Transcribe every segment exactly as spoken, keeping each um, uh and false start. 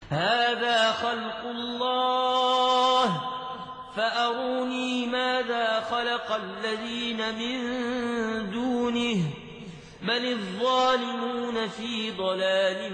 هذا خلق الله فأروني ماذا خلق الذين من دونه بل الظالمون في ضلال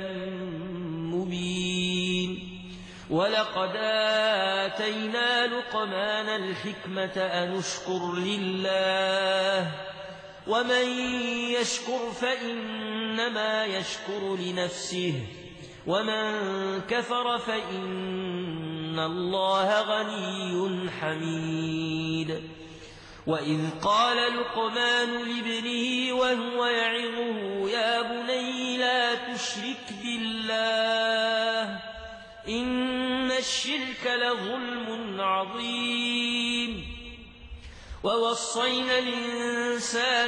مبين ولقد آتينا لقمان الحكمة أن اشكر لله ومن يشكر فإنما يشكر لنفسه ومن كفر فإن الله غني حميد وإذ قال لقمان لابنه وهو يعظه يا بني لا تشرك بالله إن الشرك لظلم عظيم ووصينا الإنسان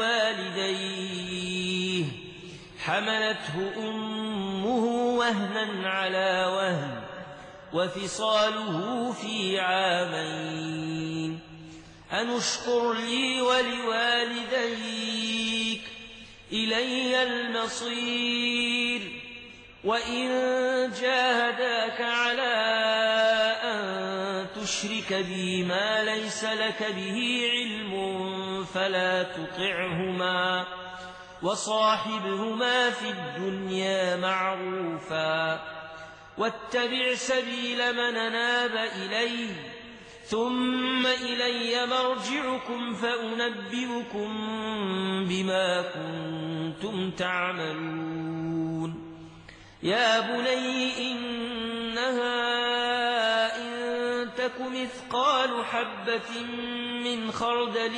بوالديه حملته أمه وهنا على وهن وفصاله في عامين أن اشكر لي ولوالديك إلي المصير وإن جاهداك على أن تشرك بي ما ليس لك به علم فلا تطعهما وصاحبهما في الدنيا معروفا واتبع سبيل من أناب إلي ثم إلي مرجعكم فأنبئكم بما كنتم تعملون يا بني إنها إن تك مثقال حبة من خردل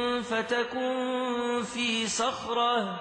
فتكن في صخرة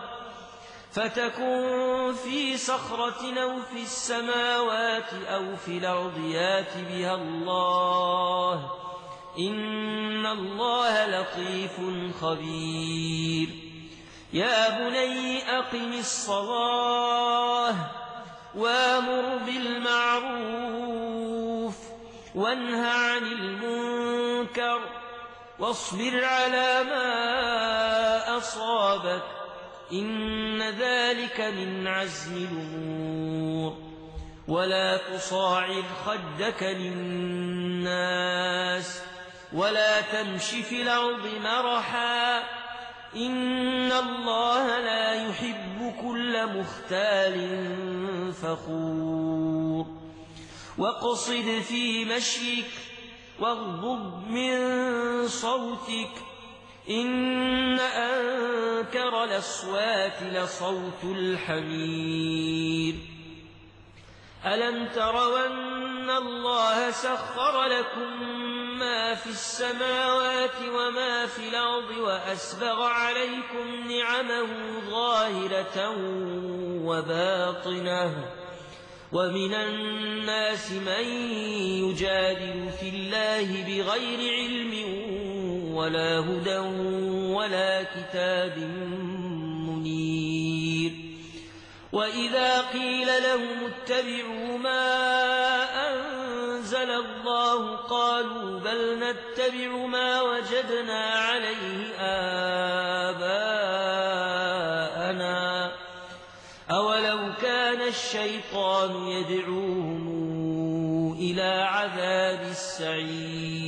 فتكن في صخرة أو في السماوات أو في الأرض يأت بها الله إن الله لطيف خبير يا بني أقم الصلاة وامر بالمعروف وانه عن المنكر واصبر على ما أصابك إن ذلك من عزم الأمور ولا تصاعد خدك للناس ولا تمش في الأرض مرحا إن الله لا يحب كل مختال فخور واقصد في مشيك واغضض من صوتك إن أنكر الأصوات لصوت الحمير ألم تروا أن الله سخر لكم ما في السماوات وما في الأرض وأسبغ عليكم نعمه ظاهرة وباطنة ومن الناس من يجادل في الله بغير علم ولا هدى ولا كتاب منير وإذا قيل لهم اتبعوا ما أنزل الله قالوا بل نتبع ما وجدنا عليه آباءنا أولو كان الشيطان يدعوهم إلى عذاب السعير